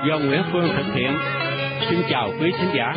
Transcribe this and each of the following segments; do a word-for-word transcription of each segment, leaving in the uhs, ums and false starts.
do Nguyễn Phương thực hiện. Xin chào quý khán giả.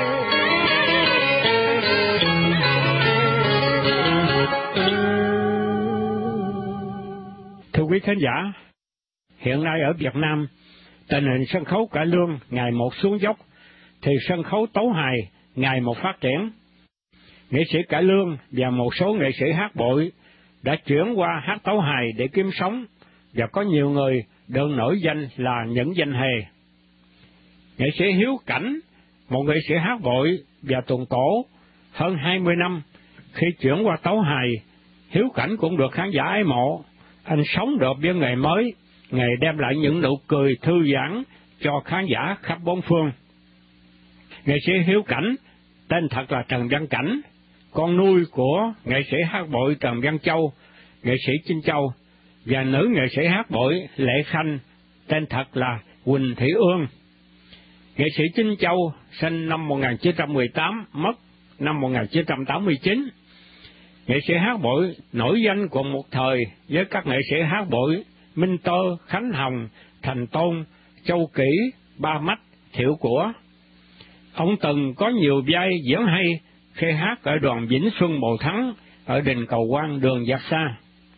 Thưa quý khán giả, hiện nay ở Việt Nam, tình hình sân khấu cải lương ngày một xuống dốc, thì sân khấu tấu hài ngày một phát triển. Nghệ sĩ cải lương và một số nghệ sĩ hát bội đã chuyển qua hát tấu hài để kiếm sống, và có nhiều người được nổi danh là những danh hề. Nghệ sĩ Hiếu Cảnh, một nghệ sĩ hát bội và tuồng cổ hơn hai mươi năm, khi chuyển qua tấu hài, Hiếu Cảnh cũng được khán giả ái mộ. Anh sống được với nghề mới, nghề đem lại những nụ cười thư giãn cho khán giả khắp bốn phương. Nghệ sĩ Hiếu Cảnh, tên thật là Trần Văn Cảnh, con nuôi của nghệ sĩ hát bội Trần Văn Châu, nghệ sĩ Trinh Châu, và nữ nghệ sĩ hát bội Lệ Khanh, tên thật là Quỳnh Thị Ương. Nghệ sĩ Trinh Châu sinh năm một nghìn chín trăm mười tám, mất năm một nghìn chín trăm tám mươi chín. Nghệ sĩ hát bội nổi danh cùng một thời với các nghệ sĩ hát bội Minh Tơ, Khánh Hồng, Thành Tôn, Châu Kỷ, Ba Mách, Thiệu Của. Ông từng có nhiều vai diễn hay khi hát ở đoàn Vĩnh Xuân Bồ Thắng ở đình Cầu Quan, đường Giặc Sa.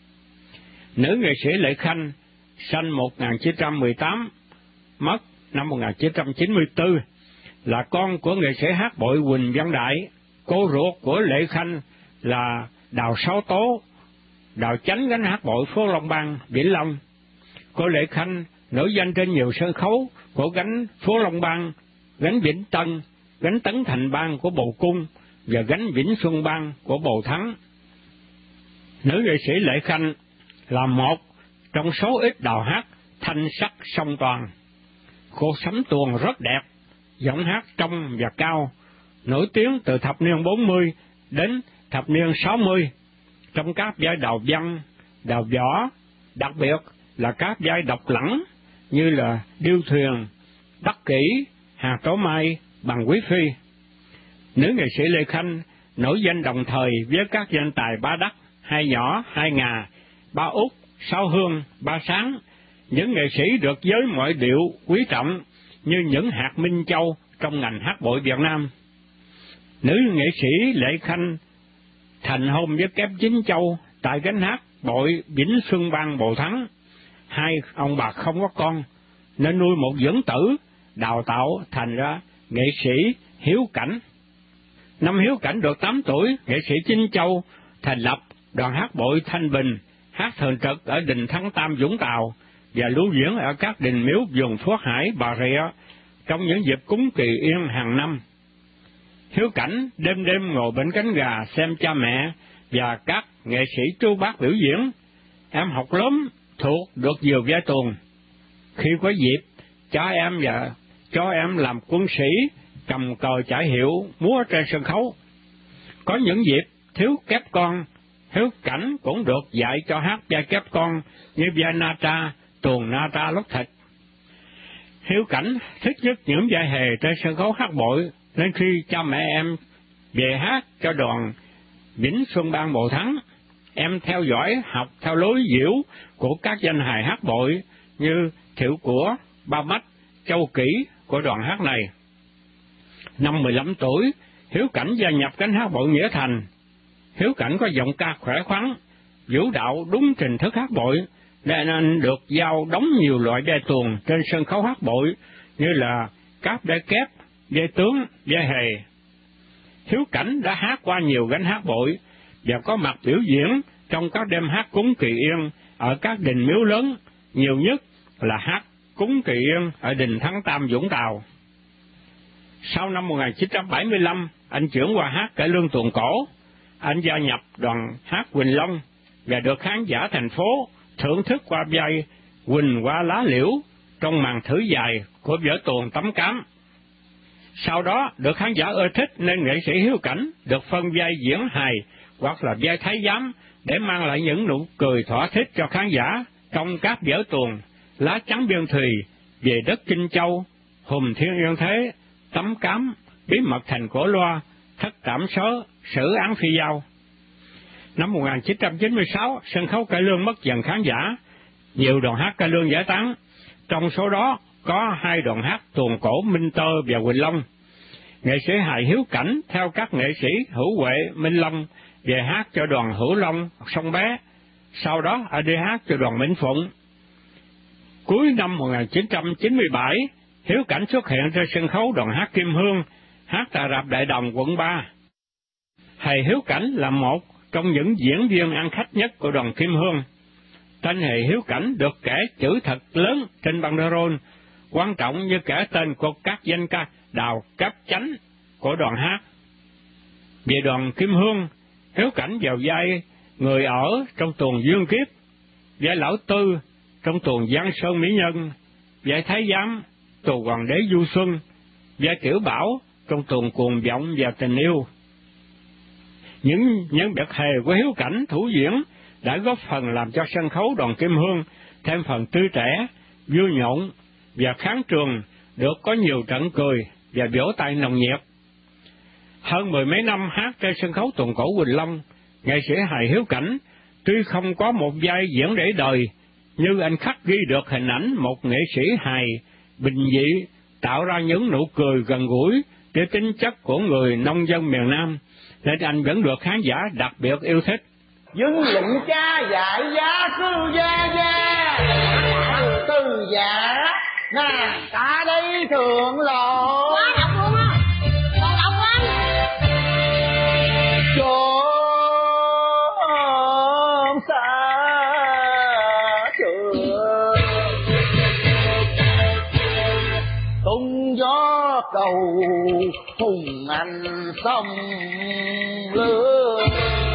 Nữ nghệ sĩ Lệ Khanh sinh một nghìn chín trăm mười tám, mất năm một nghìn chín trăm chín mươi tư, là con của nghệ sĩ hát bội Huỳnh Văn Đại. Cô ruột của Lệ Khanh là Đào Sáu Tố, Đào Chánh gánh hát bội phố Long Bang, Vĩnh Long. Cô Lệ Khanh nổi danh trên nhiều sân khấu của gánh phố Long Bang, gánh Vĩnh Tân, gánh Tấn Thành Bang của Bồ Cung và gánh Vĩnh Xuân Bang của Bồ Thắng. Nữ nghệ sĩ Lệ Khanh là một trong số ít đào hát thanh sắc song toàn. Cô sắm tuồng rất đẹp, giọng hát trong và cao, nổi tiếng từ thập niên bốn mươi đến thập niên sáu mươi trong các vai đào văn, đào võ, đặc biệt là các vai độc lẳng như là Điêu Thuyền, Đắc Kỷ, Hà Tố Mai, Bằng Quý Phi. Nữ nghệ sĩ Lệ Khanh nổi danh đồng thời với các danh tài Ba Đắc, Hai Nhỏ, Hai Ngà, Ba Út, Sáu Hương, Ba Sáng, những nghệ sĩ được giới mọi điệu quý trọng như những hạt minh châu trong ngành hát bội Việt Nam. Nữ nghệ sĩ Lệ Khanh thành hôn với kép Chính Châu tại gánh hát bội Vĩnh Xuân Bang Bồ Thắng. Hai ông bà không có con nên nuôi một dưỡng tử, đào tạo thành ra nghệ sĩ Hiếu Cảnh. Năm Hiếu Cảnh được tám tuổi, nghệ sĩ Chính Châu thành lập đoàn hát bội Thanh Bình, hát thường trực ở đình Thắng Tam Vũng Tàu và lưu diễn ở các đình miếu vùng Phước Hải, Bà Rịa trong những dịp cúng Kỳ Yên hàng năm. Hiếu Cảnh đêm đêm ngồi bên cánh gà xem cha mẹ và các nghệ sĩ trưu bát biểu diễn. Em học lớn thuộc được nhiều vai tuồng. Khi có dịp, cha em và cho em làm quân sĩ, cầm cờ trải hiệu, múa trên sân khấu. Có những dịp thiếu kép con, Hiếu Cảnh cũng được dạy cho hát vai kép con như vai Na Tra, tuồng Na Tra Lóc Thịt. Hiếu Cảnh thích nhất những vai hề trên sân khấu hát bội, nên khi cha mẹ em về hát cho đoàn Vĩnh Xuân Bang Bồ Thắng, em theo dõi học theo lối diễu của các danh hài hát bội như Thiệu Của, Ba Mách, Châu Kỷ của đoàn hát này. Năm mười lăm tuổi, Hiếu Cảnh gia nhập cánh hát bội Nghĩa Thành. Hiếu Cảnh có giọng ca khỏe khoắn, vũ đạo đúng trình thức hát bội, nên anh được giao đóng nhiều loại vai tuồng trên sân khấu hát bội như là các vai kép, vai tướng, vai hề. Hiếu Cảnh đã hát qua nhiều gánh hát bội và có mặt biểu diễn trong các đêm hát cúng Kỳ Yên ở các đình miếu lớn, nhiều nhất là hát cúng Kỳ Yên ở đình Thắng Tam Vũng Tàu. Sau năm một nghìn chín trăm bảy mươi lăm, anh chuyển qua hát cải lương tuồng cổ. Anh gia nhập đoàn hát Quỳnh Long và được khán giả thành phố thưởng thức qua vai Quỳnh Qua Lá Liễu trong màn thử dài của vở tuồng Tấm Cám. Sau đó được khán giả ưa thích nên nghệ sĩ Hiếu Cảnh được phân vai diễn hài hoặc là vai thái giám để mang lại những nụ cười thỏa thích cho khán giả trong các vở tuồng Lá Trắng Biên Thùy, Về Đất Kinh Châu, Hùng Thiên Yên Thế, Tấm Cám, Bí Mật Thành Cổ Loa, Thất Trảm Sớ, Sử Án Phi Giao. Năm một nghìn chín trăm chín mươi sáu, sân khấu cải lương mất dần khán giả, nhiều đoàn hát cải lương giải tán, trong số đó có hai đoàn hát tuồng cổ Minh Tơ và Quỳnh Long. Nghệ sĩ hài Hiếu Cảnh theo các nghệ sĩ Hữu Huệ, Minh Long về hát cho đoàn Hữu Long, Sông Bé, sau đó anh đi hát cho đoàn Minh Phụng. Cuối năm một nghìn chín trăm chín mươi bảy, Hiếu Cảnh xuất hiện trên sân khấu đoàn hát Kim Hương, hát tại rạp Đại Đồng, quận ba. Hài Hiếu Cảnh là một trong những diễn viên ăn khách nhất của đoàn Kim Hương. Tên hài Hiếu Cảnh được kẻ chữ thật lớn trên banderole, quan trọng như kẻ tên của các danh ca đào cấp chánh của đoàn hát. Về đoàn Kim Hương, Hiếu Cảnh vào vai người ở trong tuồng Dương Kiếp, vai Lão Tư trong tuồng Giang Sơn Mỹ Nhân, vai Thái Giám tuồng Hoàng đế Du Xuân, vai Tiểu Bảo trong tuồng Cuồng Vọng và Tình Yêu. Những nhân vật hề của Hiếu Cảnh thủ diễn đã góp phần làm cho sân khấu đoàn Kim Hương thêm phần tươi trẻ, vui nhộn và khán trường được có nhiều trận cười và vỗ tay nồng nhiệt. Hơn mười mấy năm hát trên sân khấu tuồng cổ Quỳnh Long, nghệ sĩ hài Hiếu Cảnh tuy không có một vai diễn để đời, nhưng anh khắc ghi được hình ảnh một nghệ sĩ hài bình dị, tạo ra những nụ cười gần gũi để tính chất của người nông dân miền Nam, nên anh vẫn được khán giả đặc biệt yêu thích. Dân lệnh cha dạy giá cư gia gia, từ giả nàng ta đây thượng lộ. Quá đọc luôn á, còn đọc anh. Trốn xa trường, tung gió cầu hùng anh sông lương.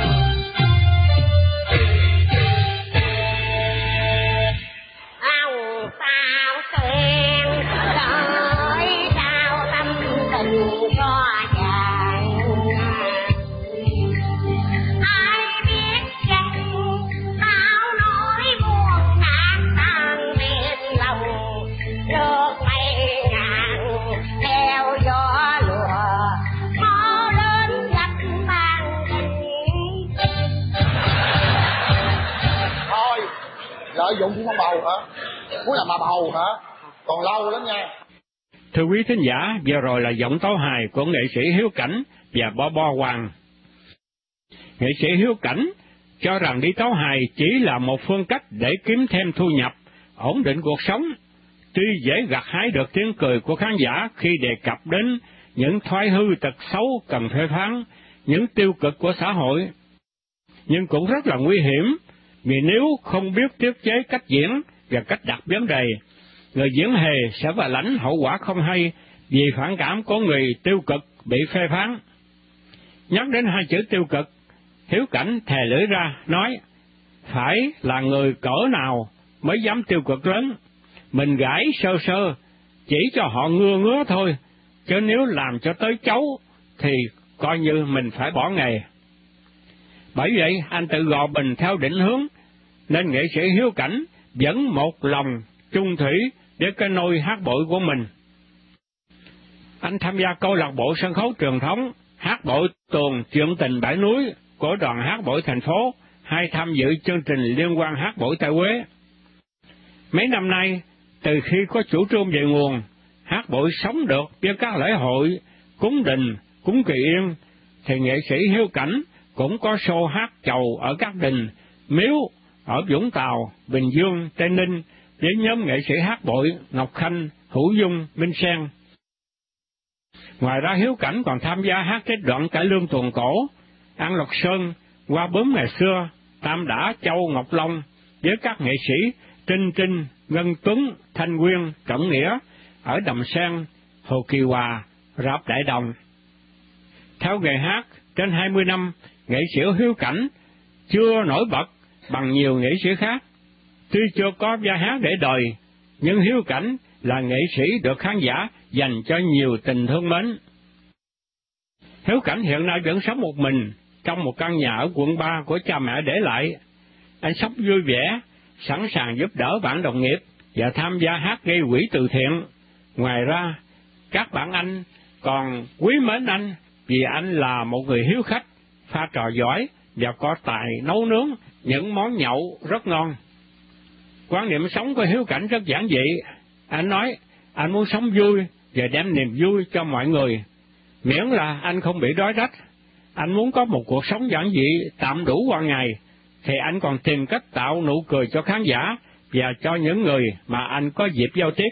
Lợi dụng thì không bầu hả? Muốn làm bà bầu hả? Còn lâu lắm nha. Thưa quý thính giả, vừa rồi là giọng tấu hài của nghệ sĩ Hiếu Cảnh và Bo Bo Hoàng. Nghệ sĩ Hiếu Cảnh cho rằng đi tấu hài chỉ là một phương cách để kiếm thêm thu nhập, ổn định cuộc sống. Tuy dễ gặt hái được tiếng cười của khán giả khi đề cập đến những thói hư tật xấu cần phê phán, những tiêu cực của xã hội, nhưng cũng rất là nguy hiểm, vì nếu không biết tiết chế cách diễn và cách đặt vấn đề, người diễn hề sẽ phải lãnh hậu quả không hay vì phản cảm của người tiêu cực bị phê phán. Nhắc đến hai chữ tiêu cực, Hiếu Cảnh thè lưỡi ra, nói, phải là người cỡ nào mới dám tiêu cực lớn, mình gãi sơ sơ, chỉ cho họ ngưa ngứa thôi, chứ nếu làm cho tới chấu thì coi như mình phải bỏ nghề. Bởi vậy, anh tự gò mình theo định hướng, nên nghệ sĩ Hiếu Cảnh vẫn một lòng chung thủy để cái nôi hát bội của mình. Anh tham gia câu lạc bộ sân khấu truyền thống, hát bội tuồng Chuyện Tình Bãi Núi của đoàn hát bội thành phố, hay tham dự chương trình liên quan hát bội tại Huế. Mấy năm nay, từ khi có chủ trương về nguồn, hát bội sống được với các lễ hội, cúng đình, cúng kỳ yên, thì nghệ sĩ Hiếu Cảnh cũng có show hát chầu ở các đình, miếu ở Vũng Tàu, Bình Dương, Tây Ninh với nhóm nghệ sĩ hát bội Ngọc Khanh, Hữu Dung, Minh Sen. Ngoài ra, Hiếu Cảnh còn tham gia hát cái đoạn cải lương tuồng cổ, An Lộc Sơn, Qua Bướm ngày xưa, Tam Đả, Châu, Ngọc Long với các nghệ sĩ Trinh Trinh, Ngân Tuấn, Thanh Nguyên, Trọng Nghĩa ở Đầm Sen, Hồ Kỳ Hòa, rạp Đại Đồng. Theo nghề hát, trên hai mươi năm, nghệ sĩ Hiếu Cảnh chưa nổi bật bằng nhiều nghệ sĩ khác. Tuy chưa có vai hát để đời, nhưng Hiếu Cảnh là nghệ sĩ được khán giả dành cho nhiều tình thương mến. Hiếu Cảnh hiện nay vẫn sống một mình trong một căn nhà ở quận ba của cha mẹ để lại. Anh sống vui vẻ, sẵn sàng giúp đỡ bạn đồng nghiệp và tham gia hát gây quỹ từ thiện. Ngoài ra, các bạn anh còn quý mến anh vì anh là một người hiếu khách, pha trò giỏi và có tài nấu nướng những món nhậu rất ngon. Quan niệm sống của Hiếu Cảnh rất giản dị. Anh nói, Anh muốn sống vui và đem niềm vui cho mọi người, miễn là anh không bị đói rách. Anh muốn có một cuộc sống giản dị, tạm đủ qua ngày, thì anh còn tìm cách tạo nụ cười cho khán giả và cho những người mà anh có dịp giao tiếp.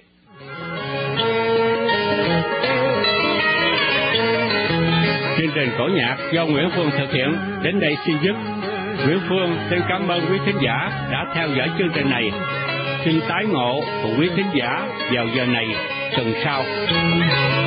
Chương trình cổ nhạc do Nguyễn Phương thực hiện đến đây xin dứt. Nguyễn Phương xin cảm ơn quý thính giả đã theo dõi chương trình này. Xin tái ngộ của quý thính giả vào giờ này tuần sau.